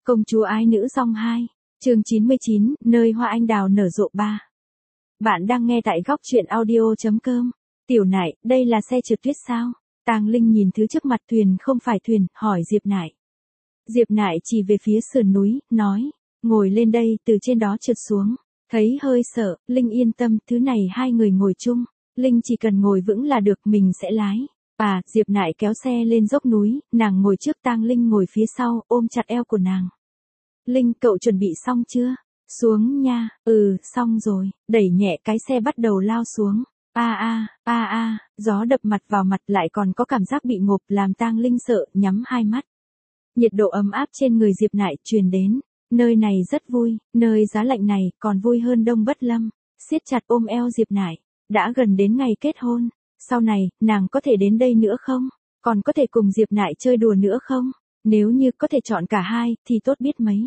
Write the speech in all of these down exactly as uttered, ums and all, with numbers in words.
Công chúa ái nữ song hai, chương chín mươi chín, nơi hoa anh đào nở rộ ba. Bạn đang nghe tại góc truyện audio chấm com. Tiểu Nại, đây là xe trượt tuyết sao? Tàng Linh nhìn thứ trước mặt thuyền không phải thuyền, hỏi Diệp Nại. Diệp Nại chỉ về phía sườn núi, nói, ngồi lên đây, từ trên đó trượt xuống. Thấy hơi sợ, Linh yên tâm, thứ này hai người ngồi chung. Linh chỉ cần ngồi vững là được, mình sẽ lái. À, Diệp Nại kéo xe lên dốc núi, nàng ngồi trước, Tang Linh ngồi phía sau, ôm chặt eo của nàng. Linh, cậu chuẩn bị xong chưa? Xuống nha, ừ, xong rồi, đẩy nhẹ cái xe bắt đầu lao xuống. A a, a a, gió đập mặt vào mặt lại còn có cảm giác bị ngộp làm Tang Linh sợ, nhắm hai mắt. Nhiệt độ ấm áp trên người Diệp Nại truyền đến. Nơi này rất vui, nơi giá lạnh này còn vui hơn Đông Bất Lâm. Siết chặt ôm eo Diệp Nại, đã gần đến ngày kết hôn. Sau này, nàng có thể đến đây nữa không? Còn có thể cùng Diệp Nại chơi đùa nữa không? Nếu như có thể chọn cả hai, thì tốt biết mấy.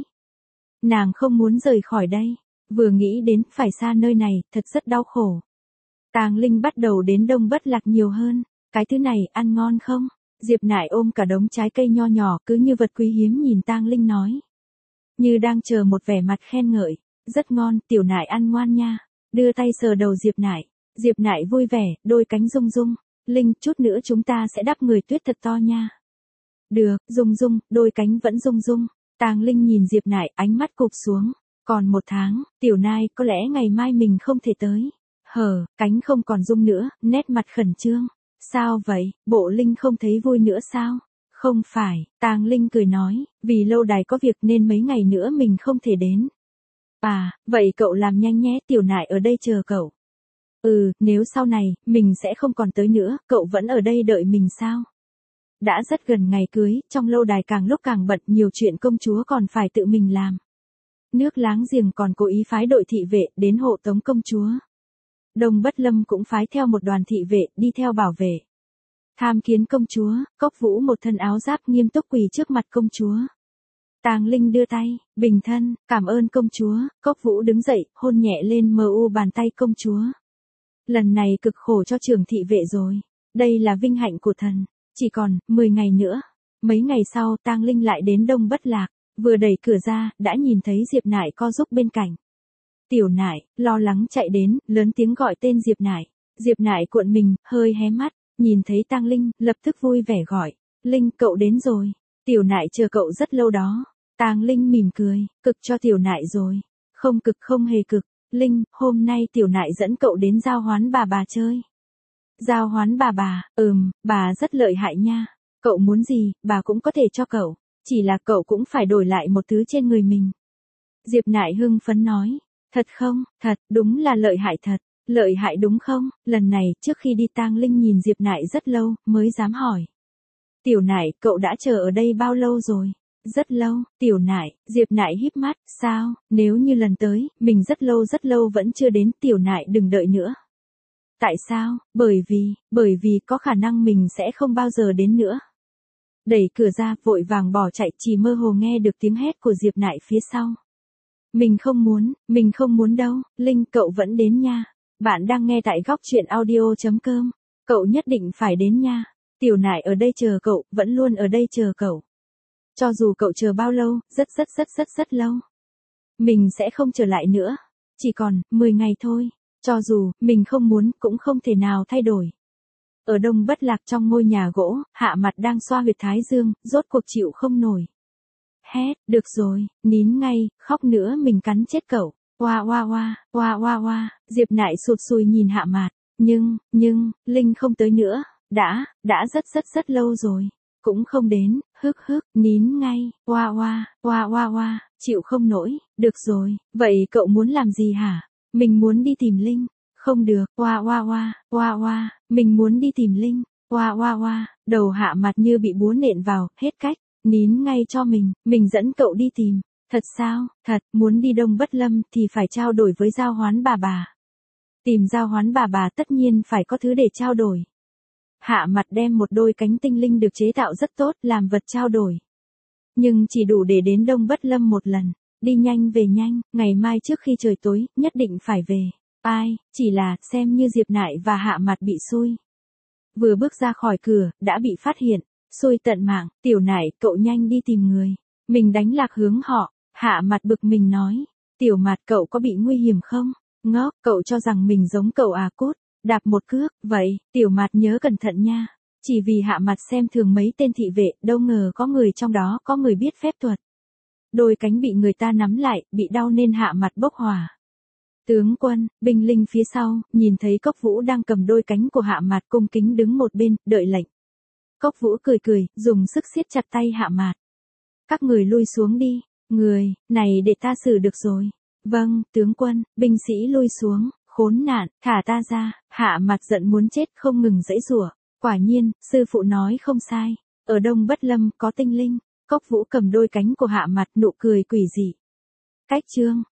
Nàng không muốn rời khỏi đây. Vừa nghĩ đến phải xa nơi này, thật rất đau khổ. Tàng Linh bắt đầu đến Đông Bất Lạc nhiều hơn. Cái thứ này ăn ngon không? Diệp Nại ôm cả đống trái cây nho nhỏ cứ như vật quý hiếm nhìn Tang Linh nói. Như đang chờ một vẻ mặt khen ngợi. Rất ngon, Tiểu Nại ăn ngoan nha. Đưa tay sờ đầu Diệp Nại. Diệp Nại vui vẻ, đôi cánh rung rung. Linh, chút nữa chúng ta sẽ đắp người tuyết thật to nha. Được, rung rung, đôi cánh vẫn rung rung. Tàng Linh nhìn Diệp Nại, ánh mắt cụp xuống. Còn một tháng, Tiểu Nai, có lẽ ngày mai mình không thể tới. Hờ, cánh không còn rung nữa, nét mặt khẩn trương. Sao vậy, bộ Linh không thấy vui nữa sao? Không phải, Tàng Linh cười nói, vì lâu đài có việc nên mấy ngày nữa mình không thể đến. À, vậy cậu làm nhanh nhé, Tiểu Nại ở đây chờ cậu. Ừ, nếu sau này, mình sẽ không còn tới nữa, cậu vẫn ở đây đợi mình sao? Đã rất gần ngày cưới, trong lâu đài càng lúc càng bận, nhiều chuyện công chúa còn phải tự mình làm. Nước láng giềng còn cố ý phái đội thị vệ đến hộ tống công chúa. Đông Bất Lâm cũng phái theo một đoàn thị vệ đi theo bảo vệ. Tham kiến công chúa, Cốc Vũ một thân áo giáp nghiêm túc quỳ trước mặt công chúa. Tàng Linh đưa tay, bình thân, cảm ơn công chúa, Cốc Vũ đứng dậy, hôn nhẹ lên mờ u bàn tay công chúa. Lần này cực khổ cho trưởng thị vệ rồi. Đây là vinh hạnh của thần. Chỉ còn mười ngày nữa. Mấy ngày sau, Tang Linh lại đến Đông Bất Lạc. Vừa đẩy cửa ra, đã nhìn thấy Diệp Nại co giúp bên cạnh. Tiểu Nại, lo lắng chạy đến, lớn tiếng gọi tên Diệp Nại. Diệp Nại cuộn mình, hơi hé mắt. Nhìn thấy Tang Linh, lập tức vui vẻ gọi. Linh, cậu đến rồi. Tiểu Nại chờ cậu rất lâu đó. Tang Linh mỉm cười, cực cho Tiểu Nại rồi. Không cực, không hề cực. Linh, hôm nay Tiểu Nại dẫn cậu đến giao hoán bà bà chơi. Giao hoán bà bà, ừm, bà rất lợi hại nha. Cậu muốn gì, bà cũng có thể cho cậu. Chỉ là cậu cũng phải đổi lại một thứ trên người mình. Diệp Nại hưng phấn nói. Thật không, thật, đúng là lợi hại thật. Lợi hại đúng không? Lần này, trước khi đi Tang Linh nhìn Diệp Nại rất lâu, mới dám hỏi. Tiểu Nại, cậu đã chờ ở đây bao lâu rồi? Rất lâu, Tiểu Nại, Diệp Nại híp mắt, sao, nếu như lần tới, mình rất lâu rất lâu vẫn chưa đến, Tiểu Nại đừng đợi nữa. Tại sao? Bởi vì, bởi vì có khả năng mình sẽ không bao giờ đến nữa. Đẩy cửa ra, vội vàng bỏ chạy, chỉ mơ hồ nghe được tiếng hét của Diệp Nại phía sau. Mình không muốn, mình không muốn đâu, Linh, cậu vẫn đến nha. Bạn đang nghe tại góc truyện audio chấm com. Cậu nhất định phải đến nha. Tiểu Nại ở đây chờ cậu, vẫn luôn ở đây chờ cậu. Cho dù cậu chờ bao lâu, rất rất rất rất rất lâu. Mình sẽ không trở lại nữa. Chỉ còn, mười ngày thôi. Cho dù, mình không muốn, cũng không thể nào thay đổi. Ở Đông Bất Lạc trong ngôi nhà gỗ, Hạ Mặt đang xoa huyệt thái dương, rốt cuộc chịu không nổi. Hét, được rồi, nín ngay, khóc nữa mình cắn chết cậu. Oa oa oa, oa oa oa, Diệp Nại sụt sùi nhìn Hạ Mặt. Nhưng, nhưng, Linh không tới nữa. Đã, đã rất rất rất lâu rồi. Cũng không đến, hức hức, nín ngay, oa oa, oa oa oa, chịu không nổi, được rồi, vậy cậu muốn làm gì hả? Mình muốn đi tìm Linh. Không được, oa oa oa, oa oa, mình muốn đi tìm Linh. Oa oa oa, đầu Hạ Mặt như bị búa nện vào, hết cách, nín ngay cho mình, mình dẫn cậu đi tìm. Thật sao? Thật, muốn đi Đông Bất Lâm thì phải trao đổi với giao hoán bà bà. Tìm giao hoán bà bà tất nhiên phải có thứ để trao đổi. Hạ Mặt đem một đôi cánh tinh linh được chế tạo rất tốt làm vật trao đổi. Nhưng chỉ đủ để đến Đông Bất Lâm một lần. Đi nhanh về nhanh, ngày mai trước khi trời tối, nhất định phải về. Ai, chỉ là, xem như Diệp Nại và Hạ Mặt bị xui. Vừa bước ra khỏi cửa, đã bị phát hiện. Xui tận mạng, Tiểu Nại, cậu nhanh đi tìm người. Mình đánh lạc hướng họ, Hạ Mặt bực mình nói. Tiểu Mặt cậu có bị nguy hiểm không? Ngốc, cậu cho rằng mình giống cậu à cút, đạp một cước, vậy, Tiểu Mặt nhớ cẩn thận nha. Chỉ vì Hạ Mặt xem thường mấy tên thị vệ, đâu ngờ có người trong đó có người biết phép thuật. Đôi cánh bị người ta nắm lại, bị đau nên Hạ Mặt bốc hỏa. Tướng quân, binh linh phía sau, nhìn thấy Cốc Vũ đang cầm đôi cánh của Hạ Mặt cung kính đứng một bên, đợi lệnh. Cốc Vũ cười cười, dùng sức siết chặt tay Hạ Mặt. Các người lui xuống đi, người, này để ta xử được rồi. Vâng, tướng quân, binh sĩ lui xuống, khốn nạn, thả ta ra. Hạ Mặt giận muốn chết không ngừng giãy giụa. Quả nhiên, sư phụ nói không sai, ở Đông Bất Lâm có tinh linh. Cốc Vũ cầm đôi cánh của Hạ Mặt, nụ cười quỷ dị. Cách chương